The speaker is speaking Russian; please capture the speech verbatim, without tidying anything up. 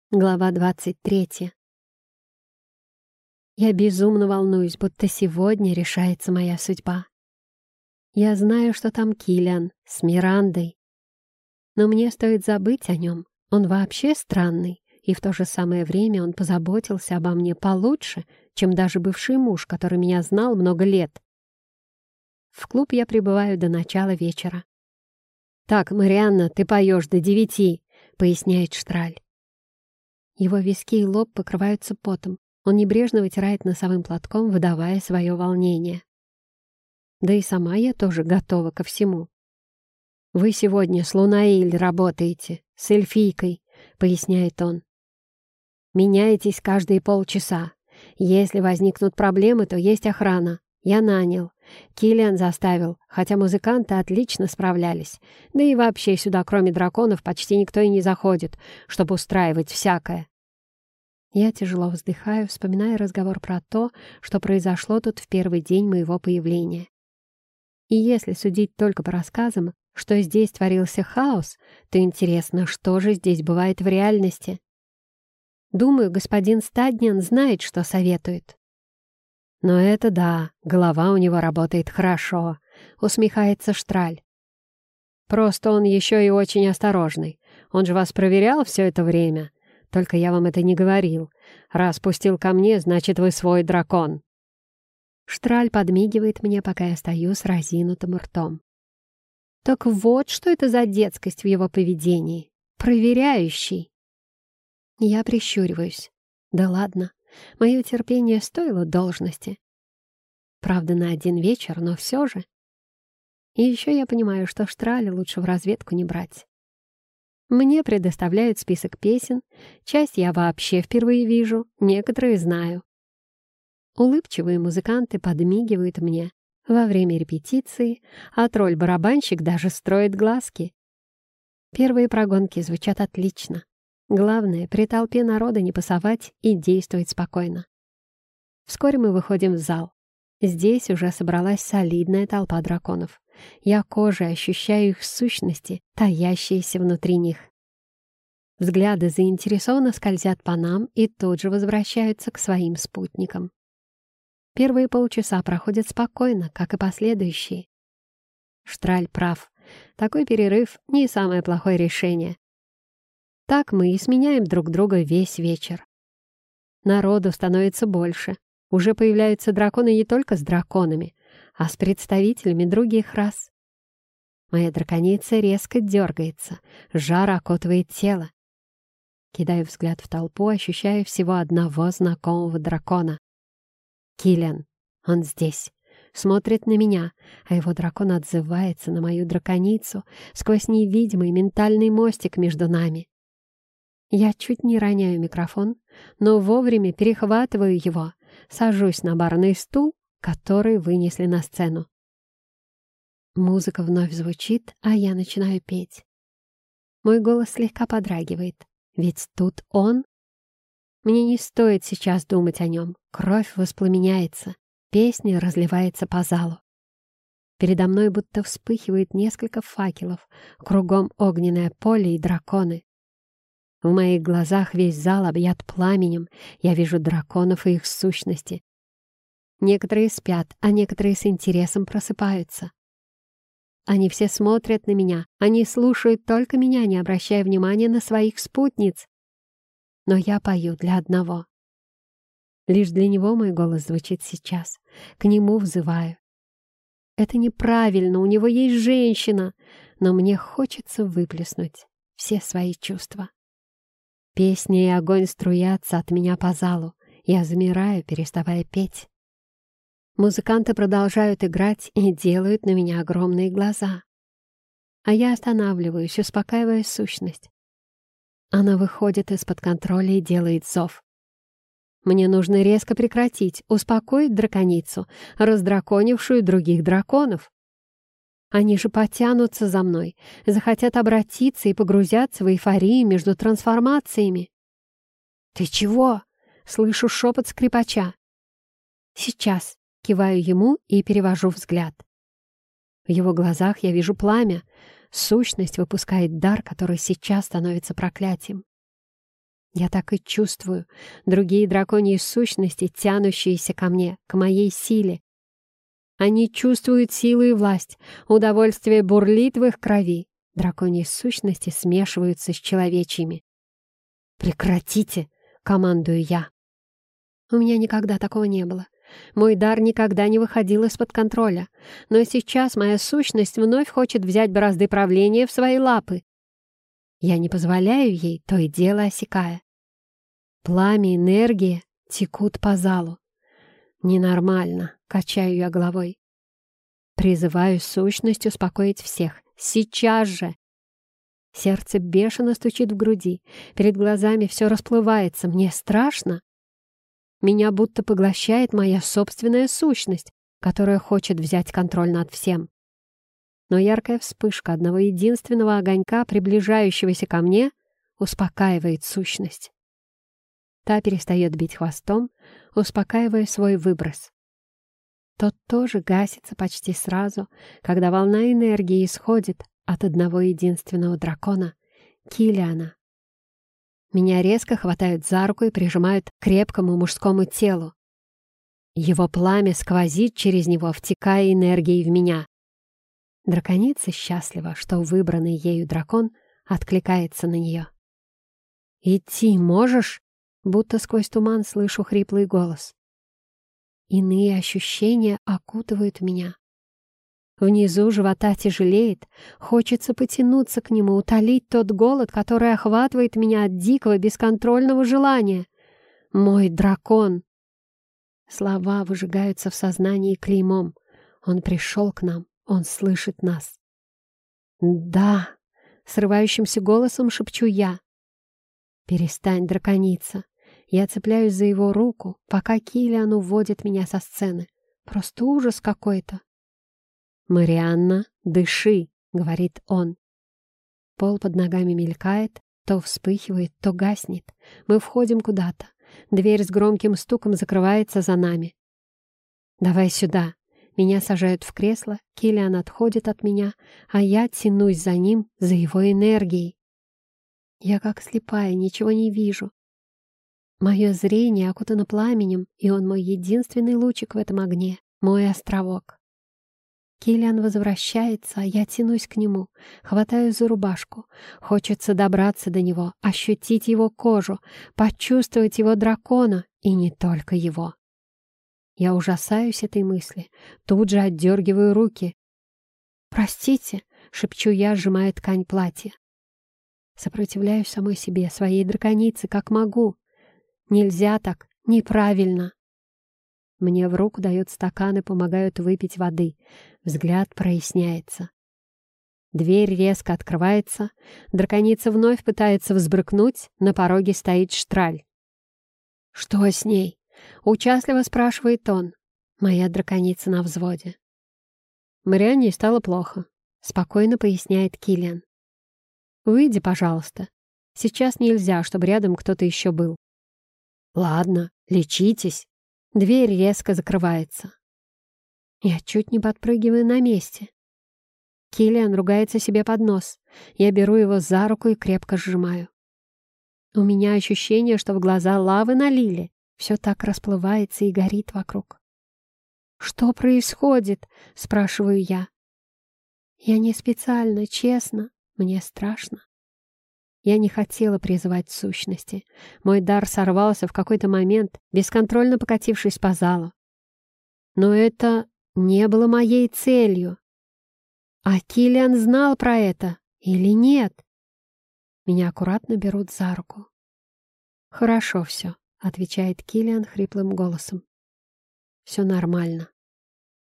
Глава двадцать третья. Я безумно волнуюсь, будто сегодня решается моя судьба. Я знаю, что там Киллиан с Мирандой. Но мне стоит забыть о нем. Он вообще странный, и в то же самое время он позаботился обо мне получше, чем даже бывший муж, который меня знал много лет. В клуб я прибываю до начала вечера. «Так, Марианна, ты поешь до девяти», — поясняет Штраль. Его виски и лоб покрываются потом. Он небрежно вытирает носовым платком, выдавая свое волнение. Да и сама я тоже готова ко всему. «Вы сегодня с Лунаиль работаете, с эльфийкой», — поясняет он. «Меняетесь каждые полчаса. Если возникнут проблемы, то есть охрана. Я нанял. Киллиан заставил, хотя музыканты отлично справлялись. Да и вообще сюда, кроме драконов, почти никто и не заходит, чтобы устраивать всякое». Я тяжело вздыхаю, вспоминая разговор про то, что произошло тут в первый день моего появления. И если судить только по рассказам, что здесь творился хаос, то интересно, что же здесь бывает в реальности. Думаю, господин Стадниан знает, что советует. «Но это да, голова у него работает хорошо», — усмехается Штраль. «Просто он еще и очень осторожный. Он же вас проверял все это время. Только я вам это не говорил. Раз пустил ко мне, значит, вы свой дракон». Штраль подмигивает мне, пока я стою с разинутым ртом. Так вот, что это за детскость в его поведении. Проверяющий. Я прищуриваюсь. Да ладно, мое терпение стоило должности. Правда, на один вечер, но все же. И еще я понимаю, что Штраля лучше в разведку не брать. Мне предоставляют список песен, часть я вообще впервые вижу, некоторые знаю. Улыбчивые музыканты подмигивают мне во время репетиции, а тролль-барабанщик даже строит глазки. Первые прогонки звучат отлично. Главное, при толпе народа не пасовать и действовать спокойно. Вскоре мы выходим в зал. Здесь уже собралась солидная толпа драконов. Я кожей ощущаю их сущности, таящиеся внутри них. Взгляды заинтересованно скользят по нам и тут же возвращаются к своим спутникам. Первые полчаса проходят спокойно, как и последующие. Штраль прав. Такой перерыв — не самое плохое решение. Так мы и сменяем друг друга весь вечер. Народу становится больше. Уже появляются драконы не только с драконами, а с представителями других рас. Моя драконица резко дергается, жар окутывает тело. Кидаю взгляд в толпу, ощущая всего одного знакомого дракона. Киллиан, он здесь, смотрит на меня, а его дракон отзывается на мою драконицу сквозь невидимый ментальный мостик между нами. Я чуть не роняю микрофон, но вовремя перехватываю его, сажусь на барный стул, который вынесли на сцену. Музыка вновь звучит, а я начинаю петь. Мой голос слегка подрагивает, ведь тут он. Мне не стоит сейчас думать о нем. Кровь воспламеняется, песня разливается по залу. Передо мной будто вспыхивает несколько факелов, кругом огненное поле и драконы. В моих глазах весь зал объят пламенем, я вижу драконов и их сущности. Некоторые спят, а некоторые с интересом просыпаются. Они все смотрят на меня, они слушают только меня, не обращая внимания на своих спутниц. Но я пою для одного. Лишь для него мой голос звучит сейчас, к нему взываю. Это неправильно, у него есть женщина, но мне хочется выплеснуть все свои чувства. Песня и огонь струятся от меня по залу. Я замираю, переставая петь. Музыканты продолжают играть и делают на меня огромные глаза. А я останавливаюсь, успокаивая сущность. Она выходит из-под контроля и делает зов. Мне нужно резко прекратить, успокоить драконицу, раздраконившую других драконов. Они же потянутся за мной, захотят обратиться и погрузятся в эйфорию между трансформациями. «Ты чего?» — слышу шепот скрипача. «Сейчас», — киваю ему и перевожу взгляд. В его глазах я вижу пламя. Сущность выпускает дар, который сейчас становится проклятием. Я так и чувствую другие драконьи сущности, тянущиеся ко мне, к моей силе. Они чувствуют силу и власть, удовольствие бурлит в их крови. Драконьи сущности смешиваются с человечьими. «Прекратите!» — командую я. У меня никогда такого не было. Мой дар никогда не выходил из-под контроля. Но сейчас моя сущность вновь хочет взять бразды правления в свои лапы. Я не позволяю ей, то и дело осекая. Пламя, энергия текут по залу. Ненормально, качаю я головой. Призываю сущность успокоить всех. Сейчас же! Сердце бешено стучит в груди. Перед глазами все расплывается. Мне страшно. Меня будто поглощает моя собственная сущность, которая хочет взять контроль над всем. Но яркая вспышка одного единственного огонька, приближающегося ко мне, успокаивает сущность. Та перестает бить хвостом, успокаивая свой выброс. Тот тоже гасится почти сразу, когда волна энергии исходит от одного единственного дракона — Килиана. Меня резко хватают за руку и прижимают к крепкому мужскому телу. Его пламя сквозит через него, втекая энергией в меня. Драконица счастлива, что выбранный ею дракон откликается на нее. «Идти можешь?» Будто сквозь туман слышу хриплый голос. Иные ощущения окутывают меня. Внизу живота тяжелеет, хочется потянуться к нему, утолить тот голод, который охватывает меня от дикого, бесконтрольного желания. Мой дракон! Слова выжигаются в сознании клеймом. Он пришел к нам, он слышит нас. «Да!» — срывающимся голосом шепчу я. «Перестань, драконица!» Я цепляюсь за его руку, пока Килиан уводит меня со сцены. Просто ужас какой-то. «Марианна, дыши!» — говорит он. Пол под ногами мелькает, то вспыхивает, то гаснет. Мы входим куда-то. Дверь с громким стуком закрывается за нами. «Давай сюда!» Меня сажают в кресло, Килиан отходит от меня, а я тянусь за ним, за его энергией. Я как слепая, ничего не вижу. Мое зрение окутано пламенем, и он мой единственный лучик в этом огне, мой островок. Килиан возвращается, а я тянусь к нему, хватаю за рубашку. Хочется добраться до него, ощутить его кожу, почувствовать его дракона, и не только его. Я ужасаюсь этой мысли, тут же отдергиваю руки. «Простите», — шепчу я, сжимая ткань платья. Сопротивляюсь самой себе, своей драконице, как могу. Нельзя так, неправильно. Мне в руку дают стакан и помогают выпить воды. Взгляд проясняется. Дверь резко открывается. Драконица вновь пытается взбрыкнуть. На пороге стоит Штраль. «Что с ней?» — участливо спрашивает он. Моя драконица на взводе. Марианне стало плохо, — спокойно поясняет Килиан. «Выйди, пожалуйста. Сейчас нельзя, чтобы рядом кто-то еще был». «Ладно, лечитесь». Дверь резко закрывается. Я чуть не подпрыгиваю на месте. Килиан ругается себе под нос. Я беру его за руку и крепко сжимаю. У меня ощущение, что в глаза лавы налили. Все так расплывается и горит вокруг. «Что происходит?» — спрашиваю я. Я не специально, честно. Мне страшно. Я не хотела призывать сущности. Мой дар сорвался в какой-то момент, бесконтрольно покатившись по залу. Но это не было моей целью. А Килиан знал про это или нет? Меня аккуратно берут за руку. «Хорошо все», — отвечает Килиан хриплым голосом. «Все нормально».